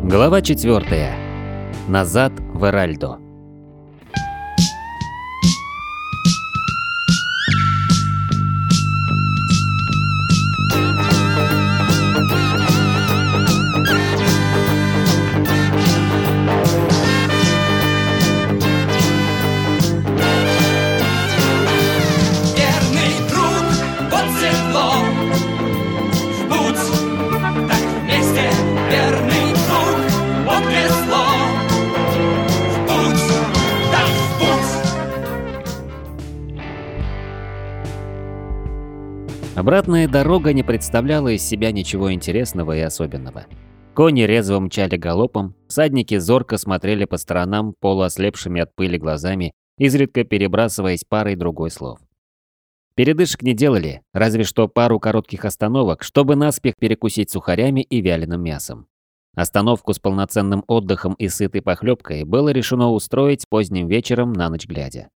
Глава 4. Назад в Эральдо. Обратная дорога не представляла из себя ничего интересного и особенного. Кони резво мчали галопом, всадники зорко смотрели по сторонам полуослепшими от пыли глазами, изредка перебрасываясь парой другой слов. Передышек не делали, разве что пару коротких остановок, чтобы наспех перекусить сухарями и вяленым мясом. Остановку с полноценным отдыхом и сытой похлебкой было решено устроить поздним вечером на ночь глядя.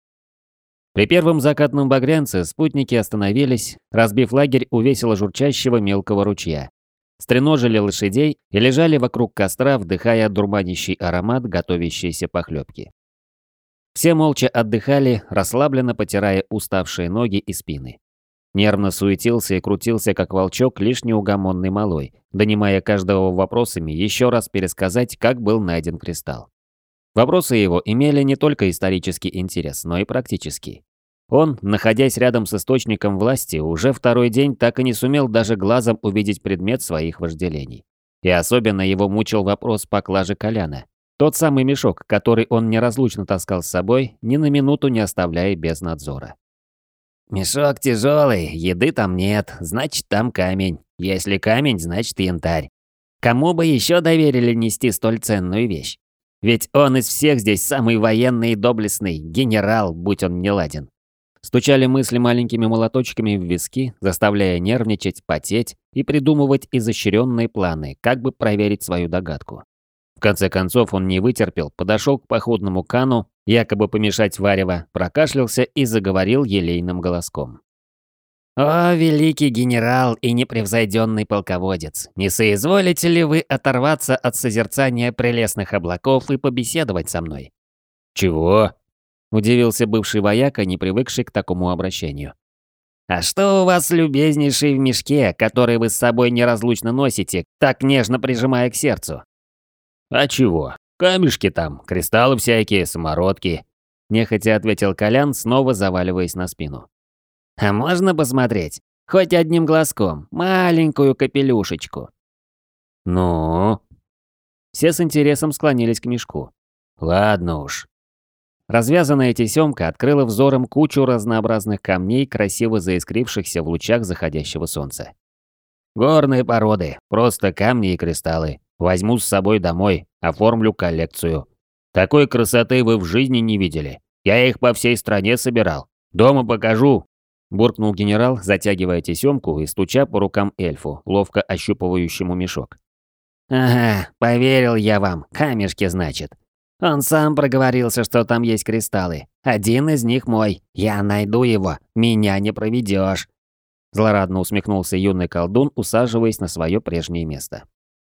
При первом закатном багрянце спутники остановились, разбив лагерь у весело журчащего мелкого ручья. Стреножили лошадей и лежали вокруг костра, вдыхая дурманящий аромат готовящейся похлебки. Все молча отдыхали, расслабленно потирая уставшие ноги и спины. Нервно суетился и крутился, как волчок, лишь неугомонный малой, донимая каждого вопросами еще раз пересказать, как был найден кристалл. Вопросы его имели не только исторический интерес, но и практический. Он, находясь рядом с источником власти, уже второй день так и не сумел даже глазом увидеть предмет своих вожделений. И особенно его мучил вопрос поклажи Коляна. Тот самый мешок, который он неразлучно таскал с собой, ни на минуту не оставляя без надзора. «Мешок тяжелый, еды там нет, значит там камень. Если камень, значит янтарь. Кому бы еще доверили нести столь ценную вещь? Ведь он из всех здесь самый военный и доблестный, генерал, будь он неладен». Стучали мысли маленькими молоточками в виски, заставляя нервничать, потеть и придумывать изощренные планы, как бы проверить свою догадку. В конце концов он не вытерпел, подошел к походному кану, якобы помешать варево, прокашлялся и заговорил елейным голоском. «О, великий генерал и непревзойденный полководец, не соизволите ли вы оторваться от созерцания прелестных облаков и побеседовать со мной?» «Чего?» – удивился бывший вояка, не привыкший к такому обращению. «А что у вас, любезнейший, в мешке, который вы с собой неразлучно носите, так нежно прижимая к сердцу?» «А чего? Камешки там, кристаллы всякие, самородки», – нехотя ответил Колян, снова заваливаясь на спину. «А можно посмотреть? Хоть одним глазком, маленькую капелюшечку». «Ну?» Все с интересом склонились к мешку. «Ладно уж». Развязанная тесемка открыла взором кучу разнообразных камней, красиво заискрившихся в лучах заходящего солнца. «Горные породы, просто камни и кристаллы. Возьму с собой домой, оформлю коллекцию. Такой красоты вы в жизни не видели. Я их по всей стране собирал. Дома покажу», – буркнул генерал, затягивая тесемку и стуча по рукам эльфу, ловко ощупывающему мешок. «Ага, поверил я вам, камешки, значит. Он сам проговорился, что там есть кристаллы. Один из них мой. Я найду его. Меня не проведешь. Злорадно усмехнулся юный колдун, усаживаясь на свое прежнее место.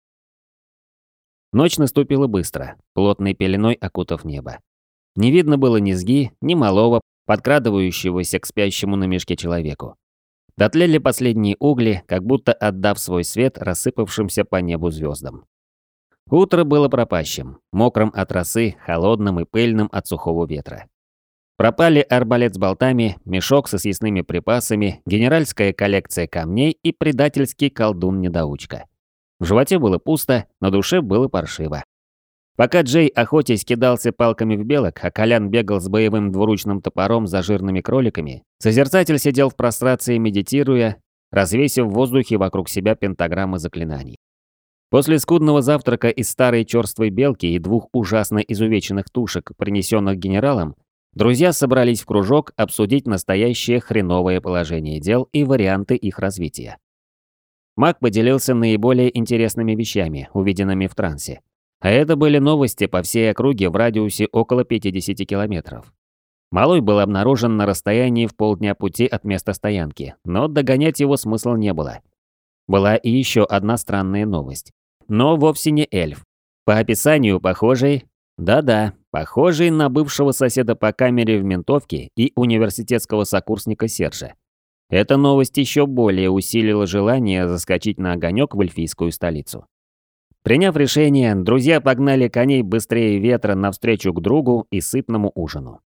Ночь наступила быстро, плотной пеленой окутав небо. Не видно было низги, ни малого, подкрадывающегося к спящему на мешке человеку. Дотлели последние угли, как будто отдав свой свет рассыпавшимся по небу звездам. Утро было пропащим, мокрым от росы, холодным и пыльным от сухого ветра. Пропали арбалет с болтами, мешок со съестными припасами, генеральская коллекция камней и предательский колдун-недоучка. В животе было пусто, на душе было паршиво. Пока Джей, охотясь, кидался палками в белок, а Колян бегал с боевым двуручным топором за жирными кроликами, созерцатель сидел в прострации, медитируя, развесив в воздухе вокруг себя пентаграммы заклинаний. После скудного завтрака из старой черствой белки и двух ужасно изувеченных тушек, принесенных генералом, друзья собрались в кружок обсудить настоящее хреновое положение дел и варианты их развития. Маг поделился наиболее интересными вещами, увиденными в трансе. А это были новости по всей округе в радиусе около 50 километров. Малой был обнаружен на расстоянии в полдня пути от места стоянки, но догонять его смысла не было. Была и еще одна странная новость. Но вовсе не эльф. По описанию похожий, да-да, похожий на бывшего соседа по камере в ментовке и университетского сокурсника Сержа. Эта новость еще более усилила желание заскочить на огонек в эльфийскую столицу. Приняв решение, друзья погнали коней быстрее ветра навстречу к другу и сытному ужину.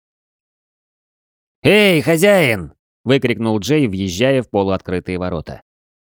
«Эй, хозяин!» – выкрикнул Джей, въезжая в полуоткрытые ворота.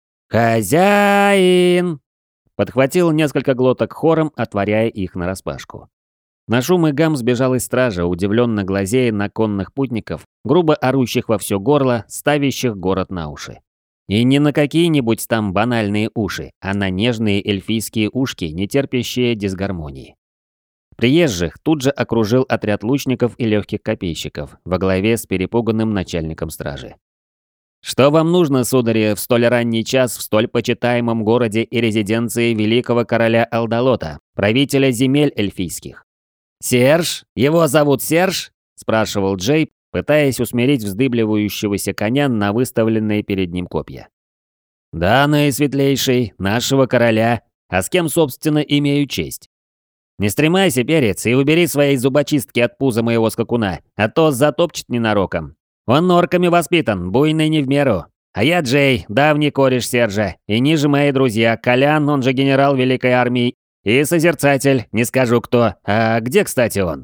«Хозяин!» – подхватил несколько глоток хором, отворяя их нараспашку. На шум и гам сбежалась стража, удивленно глазея на конных путников, грубо орущих во все горло, ставящих город на уши. И не на какие-нибудь там банальные уши, а на нежные эльфийские ушки, не терпящие дисгармонии. Приезжих тут же окружил отряд лучников и легких копейщиков во главе с перепуганным начальником стражи. «Что вам нужно, судари, в столь ранний час в столь почитаемом городе и резиденции великого короля Алдалота, правителя земель эльфийских?» «Серж? Его зовут Серж?» – спрашивал Джей, пытаясь усмирить вздыбливающегося коня на выставленные перед ним копья. «Да, наисветлейший, нашего короля. А с кем, собственно, имею честь?» «Не стремайся, перец, и убери свои зубочистки от пуза моего скакуна, а то затопчет ненароком. Он норками воспитан, буйный не в меру. А я Джей, давний кореш Сержа, и ниже мои друзья, Колян, он же генерал Великой Армии, и Созерцатель, не скажу кто. А где, кстати, он?»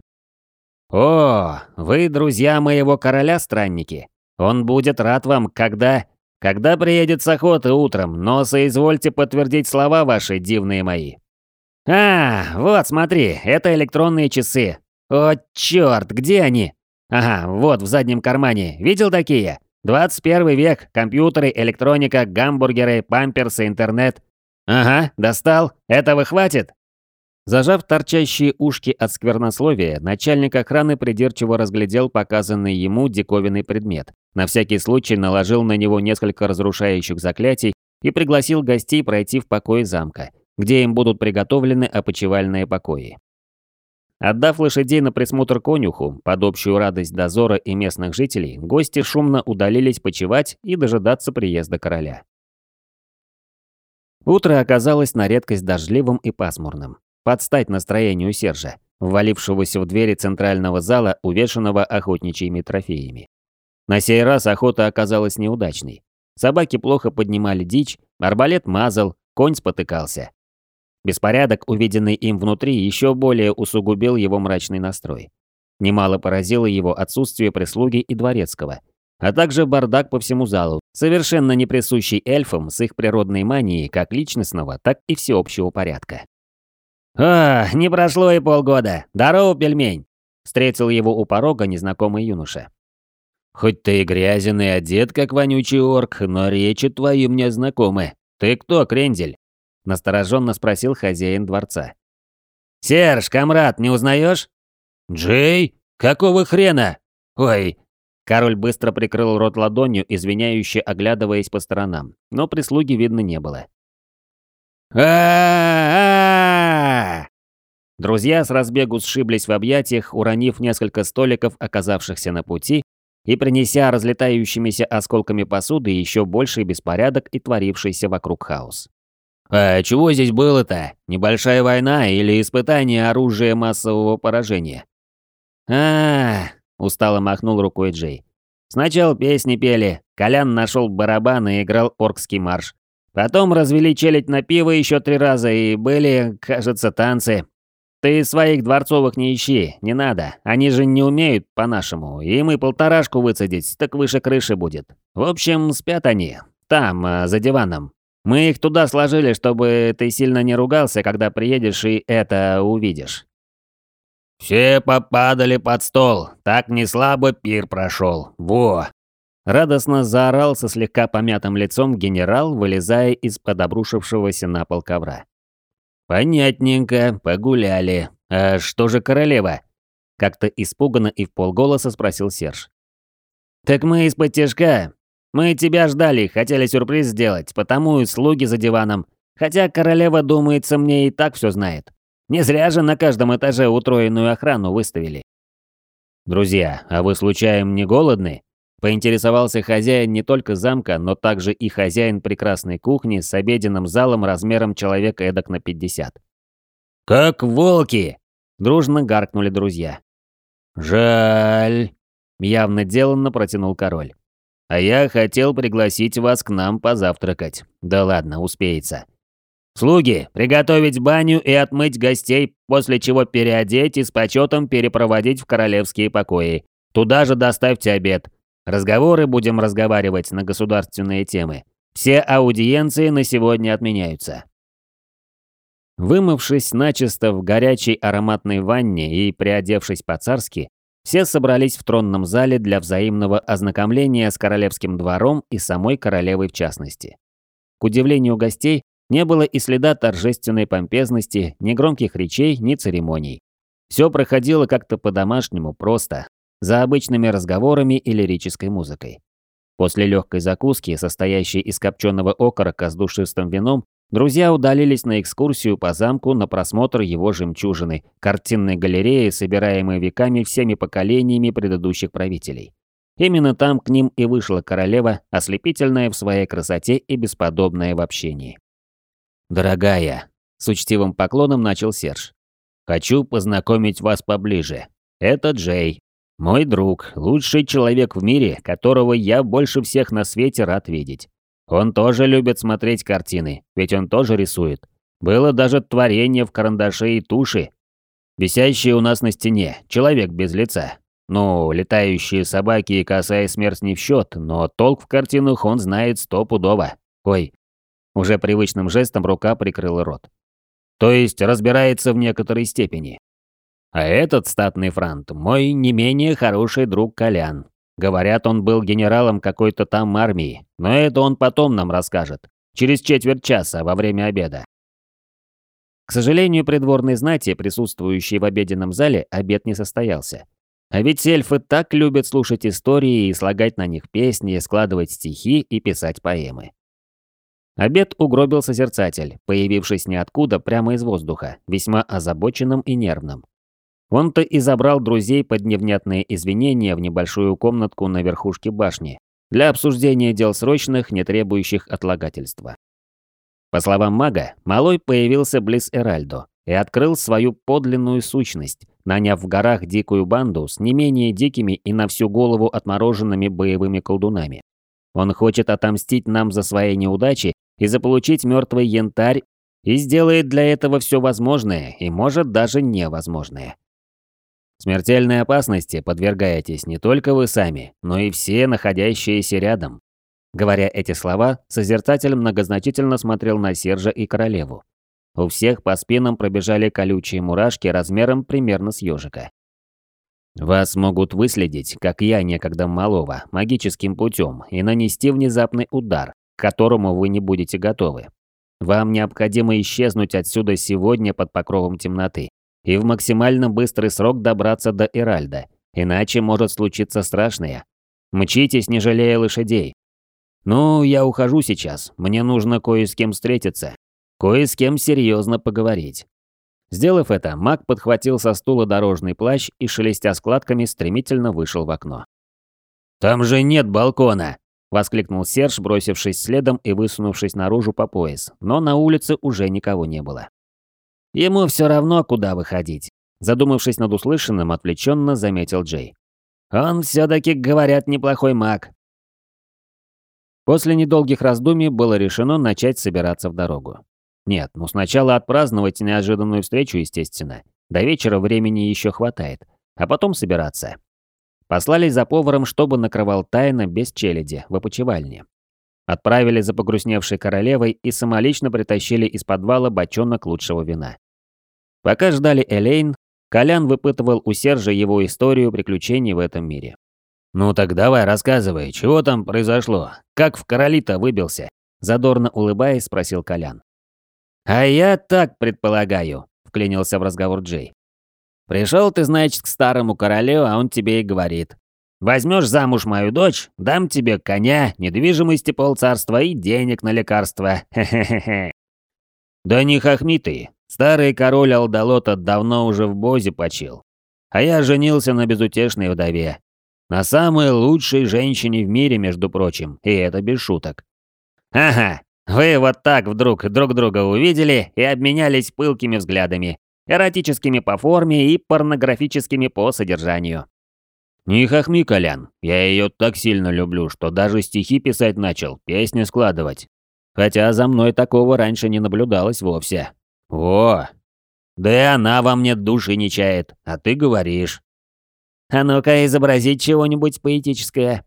«О, вы друзья моего короля, странники. Он будет рад вам, когда приедет с охоты утром, но соизвольте подтвердить слова ваши, дивные мои». «А, вот смотри, это электронные часы. О, черт, где они? Ага, вот в заднем кармане. Видел такие? 21 век, компьютеры, электроника, гамбургеры, памперсы, интернет. Ага, достал. Этого хватит?» Зажав торчащие ушки от сквернословия, начальник охраны придирчиво разглядел показанный ему диковинный предмет, на всякий случай наложил на него несколько разрушающих заклятий и пригласил гостей пройти в покои замка, где им будут приготовлены опочивальные покои. Отдав лошадей на присмотр конюху, под общую радость дозора и местных жителей, гости шумно удалились почивать и дожидаться приезда короля. Утро оказалось на редкость дождливым и пасмурным, под стать настроению Сержа, ввалившегося в двери центрального зала, увешанного охотничьими трофеями. На сей раз охота оказалась неудачной. Собаки плохо поднимали дичь, арбалет мазал, конь спотыкался. Беспорядок, увиденный им внутри, еще более усугубил его мрачный настрой. Немало поразило его отсутствие прислуги и дворецкого, а также бардак по всему залу, совершенно не присущий эльфам с их природной манией как личностного, так и всеобщего порядка. «А, не прошло и полгода. Здорово, пельмень!» – встретил его у порога незнакомый юноша. «Хоть ты и грязен и одет, как вонючий орк, но речи твои мне знакомы. Ты кто, крендель?» – настороженно спросил хозяин дворца. «Серж, комрад, не узнаешь?» «Джей? Какого хрена? Ой!» Король быстро прикрыл рот ладонью, извиняюще оглядываясь по сторонам, но прислуги видно не было. А-а-а! Друзья с разбегу сшиблись в объятиях, уронив несколько столиков, оказавшихся на пути, и принеся разлетающимися осколками посуды еще больший беспорядок и творившийся вокруг хаос. «А чего здесь было-то? Небольшая война или испытание оружия массового поражения?» Устало махнул рукой Джей. «Сначала песни пели, Колян нашел барабан и играл оркский марш. Потом развели челядь на пиво еще 3 раза и были, кажется, танцы. Ты своих дворцовых не ищи, не надо, они же не умеют по-нашему, им и 1,5 выцедить, так выше крыши будет. В общем, спят они, там, за диваном. Мы их туда сложили, чтобы ты сильно не ругался, когда приедешь и это увидишь». «Все попадали под стол, так не слабо пир прошел, во!» Радостно заорал со слегка помятым лицом генерал, вылезая из-под обрушившегося на пол ковра. «Понятненько, погуляли. А что же королева?» Как-то испуганно и вполголоса спросил Серж. «Так мы из-под тяжка. Мы тебя ждали, хотели сюрприз сделать, потому и слуги за диваном. Хотя королева, думается, мне и так все знает. Не зря же на каждом этаже утроенную охрану выставили». «Друзья, а вы случаем не голодны?» Поинтересовался хозяин не только замка, но также и хозяин прекрасной кухни с обеденным залом размером человека эдак на 50. «Как волки!» – дружно гаркнули друзья. «Жаль», – явно деланно протянул король. «А я хотел пригласить вас к нам позавтракать. Да ладно, успеется. Слуги, приготовить баню и отмыть гостей, после чего переодеть и с почетом перепроводить в королевские покои. Туда же доставьте обед. Разговоры будем разговаривать на государственные темы. Все аудиенции на сегодня отменяются». Вымывшись начисто в горячей ароматной ванне и приодевшись по-царски, все собрались в тронном зале для взаимного ознакомления с королевским двором и самой королевой в частности. К удивлению гостей, не было и следа торжественной помпезности, ни громких речей, ни церемоний. Все проходило как-то по-домашнему просто, за обычными разговорами и лирической музыкой. После легкой закуски, состоящей из копченого окорока с душистым вином, друзья удалились на экскурсию по замку на просмотр его жемчужины, картинной галереи, собираемой веками всеми поколениями предыдущих правителей. Именно там к ним и вышла королева, ослепительная в своей красоте и бесподобная в общении. «Дорогая», – с учтивым поклоном начал Серж, – «хочу познакомить вас поближе. Это Джей, мой друг, лучший человек в мире, которого я больше всех на свете рад видеть. Он тоже любит смотреть картины, ведь он тоже рисует. Было даже творение в карандаше и туши, висящее у нас на стене, человек без лица. Ну, летающие собаки и косая смерть не в счет, но толк в картинах он знает стопудово. Ой, уже привычным жестом рука прикрыла рот. То есть разбирается в некоторой степени. А этот статный франт – мой не менее хороший друг Колян. Говорят, он был генералом какой-то там армии, но это он потом нам расскажет. Через четверть часа во время обеда. К сожалению, придворной знати, присутствующей в обеденном зале, обед не состоялся. А ведь эльфы так любят слушать истории и слагать на них песни, складывать стихи и писать поэмы. Обед угробил созерцатель, появившись ниоткуда прямо из воздуха, весьма озабоченным и нервным. Он-то и забрал друзей под невнятные извинения в небольшую комнатку на верхушке башни для обсуждения дел срочных, не требующих отлагательства. По словам мага, Малой появился близ Эральдо и открыл свою подлинную сущность, наняв в горах дикую банду с не менее дикими и на всю голову отмороженными боевыми колдунами. Он хочет отомстить нам за свои неудачи и заполучить мертвый янтарь, и сделает для этого все возможное и, может, даже невозможное. Смертельной опасности подвергаетесь не только вы сами, но и все находящиеся рядом. Говоря эти слова, созерцатель многозначительно смотрел на Сержа и королеву. У всех по спинам пробежали колючие мурашки размером примерно с ежика. Вас могут выследить, как я некогда малого, магическим путем и нанести внезапный удар, к которому вы не будете готовы. Вам необходимо исчезнуть отсюда сегодня под покровом темноты и в максимально быстрый срок добраться до Эральда, иначе может случиться страшное. Мчитесь, не жалея лошадей. Ну, я ухожу сейчас, мне нужно кое с кем встретиться, кое с кем серьезно поговорить. Сделав это, маг подхватил со стула дорожный плащ и, шелестя складками, стремительно вышел в окно. «Там же нет балкона!» – воскликнул Серж, бросившись следом и высунувшись наружу по пояс, но на улице уже никого не было. «Ему все равно, куда выходить», – задумавшись над услышанным, отвлеченно заметил Джей. «Он все-таки, говорят, неплохой маг». После недолгих раздумий было решено начать собираться в дорогу. Нет, ну сначала отпраздновать неожиданную встречу, естественно. До вечера времени еще хватает. А потом собираться. Послали за поваром, чтобы накрывал тайно без челяди в опочивальне. Отправили за погрустневшей королевой и самолично притащили из подвала бочонок лучшего вина. Пока ждали Элейн, Колян выпытывал у Сержа его историю приключений в этом мире. «Ну так давай, рассказывай, чего там произошло? Как в короли-то выбился?» Задорно улыбаясь, спросил Колян. «А я так предполагаю», – вклинился в разговор Джей. «Пришел ты, значит, к старому королю, а он тебе и говорит. Возьмешь замуж мою дочь, дам тебе коня, недвижимости полцарства и денег на лекарства. Хе-хе-хе». «Да не хохми ты. Старый король Алдалота давно уже в бозе почил. А я женился на безутешной вдове. На самой лучшей женщине в мире, между прочим, и это без шуток». «Ага, вы вот так вдруг друг друга увидели и обменялись пылкими взглядами. Эротическими по форме и порнографическими по содержанию. «Не хохми, Колян, я ее так сильно люблю, что даже стихи писать начал, песни складывать. Хотя за мной такого раньше не наблюдалось вовсе. О, да и она во мне души не чает, а ты говоришь». «А ну-ка, изобразить чего-нибудь поэтическое».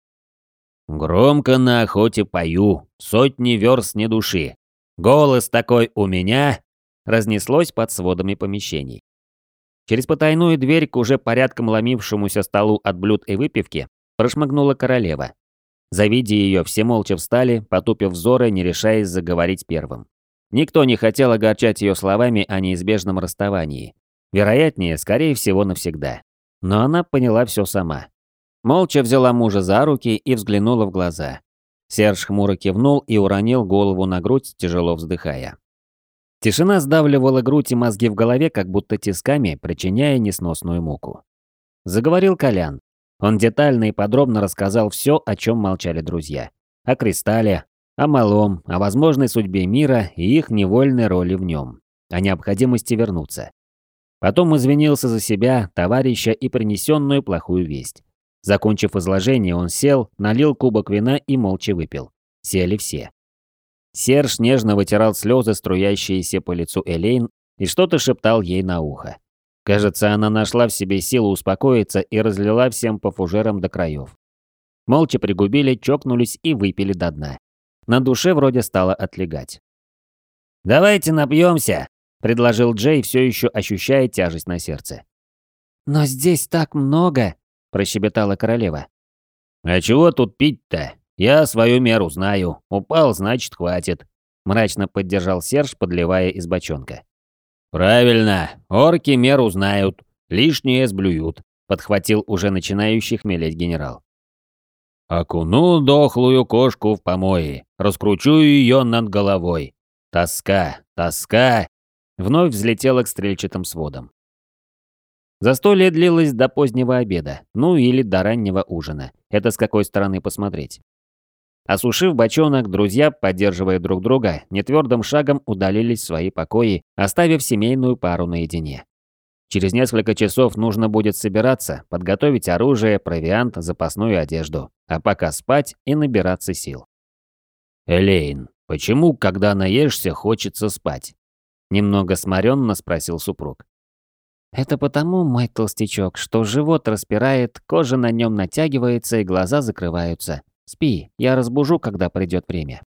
«Громко на охоте пою, сотни верст не души. Голос такой у меня», разнеслось под сводами помещений. Через потайную дверь к уже порядком ломившемуся столу от блюд и выпивки прошмыгнула королева. Завидя ее, все молча встали, потупив взоры, не решаясь заговорить первым. Никто не хотел огорчать ее словами о неизбежном расставании. Вероятнее, скорее всего, навсегда. Но она поняла все сама. Молча взяла мужа за руки и взглянула в глаза. Серж хмуро кивнул и уронил голову на грудь, тяжело вздыхая. Тишина сдавливала грудь и мозги в голове, как будто тисками, причиняя несносную муку. Заговорил Колян. Он детально и подробно рассказал все, о чем молчали друзья. О Кристалле, о малом, о возможной судьбе мира и их невольной роли в нем, о необходимости вернуться. Потом извинился за себя, товарища и принесенную плохую весть. Закончив изложение, он сел, налил кубок вина и молча выпил. Сели все. Серж нежно вытирал слезы, струящиеся по лицу Элейн, и что-то шептал ей на ухо. Кажется, она нашла в себе силу успокоиться и разлила всем по фужерам до краев. Молча пригубили, чокнулись и выпили до дна. На душе вроде стало отлегать. «Давайте напьемся», – предложил Джей, все еще ощущая тяжесть на сердце. «Но здесь так много», – прощебетала королева. «А чего тут пить-то? Я свою меру знаю. Упал, значит, хватит», – мрачно поддержал Серж, подливая из бочонка. «Правильно, орки меру знают, лишнее сблюют», – подхватил уже начинающий хмелеть генерал. «Окуну дохлую кошку в помои, раскручу ее над головой. Тоска, тоска!» Вновь взлетела к стрельчатым сводам. Застолье длилось до позднего обеда, ну или до раннего ужина. Это с какой стороны посмотреть. Осушив бочонок, друзья, поддерживая друг друга, нетвердым шагом удалились в свои покои, оставив семейную пару наедине. Через несколько часов нужно будет собираться, подготовить оружие, провиант, запасную одежду, а пока спать и набираться сил. «Элейн, почему, когда наешься, хочется спать?» Немного сморенно спросил супруг. «Это потому, мой толстячок, что живот распирает, кожа на нем натягивается и глаза закрываются. Спи, я разбужу, когда придет время».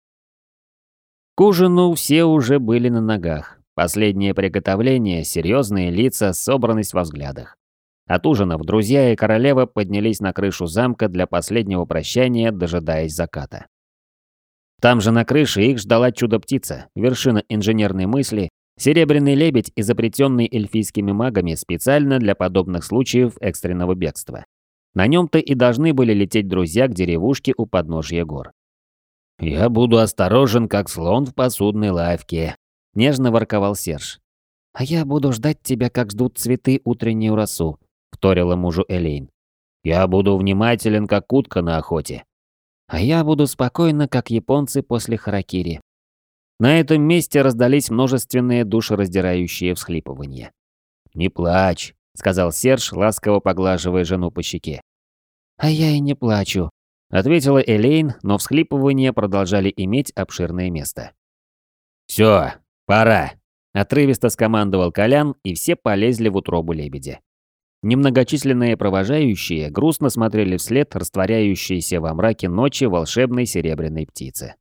К ужину все уже были на ногах. Последнее приготовление, серьезные лица, собранность во взглядах. Отужинав, друзья и королева поднялись на крышу замка для последнего прощания, дожидаясь заката. Там же на крыше их ждала чудо-птица, вершина инженерной мысли, серебряный лебедь, изобретенный эльфийскими магами специально для подобных случаев экстренного бегства. На нем-то и должны были лететь друзья к деревушке у подножья гор. «Я буду осторожен, как слон в посудной лавке», – нежно ворковал Серж. «А я буду ждать тебя, как ждут цветы утреннюю росу», – вторила мужу Элейн. «Я буду внимателен, как утка на охоте». «А я буду спокойна, как японцы после харакири». На этом месте раздались множественные душераздирающие всхлипывания. «Не плачь», – сказал Серж, ласково поглаживая жену по щеке. «А я и не плачу», – ответила Элейн, но всхлипывания продолжали иметь обширное место. «Все, пора», – отрывисто скомандовал Колян, и все полезли в утробу лебедя. Немногочисленные провожающие грустно смотрели вслед растворяющейся во мраке ночи волшебной серебряной птицы.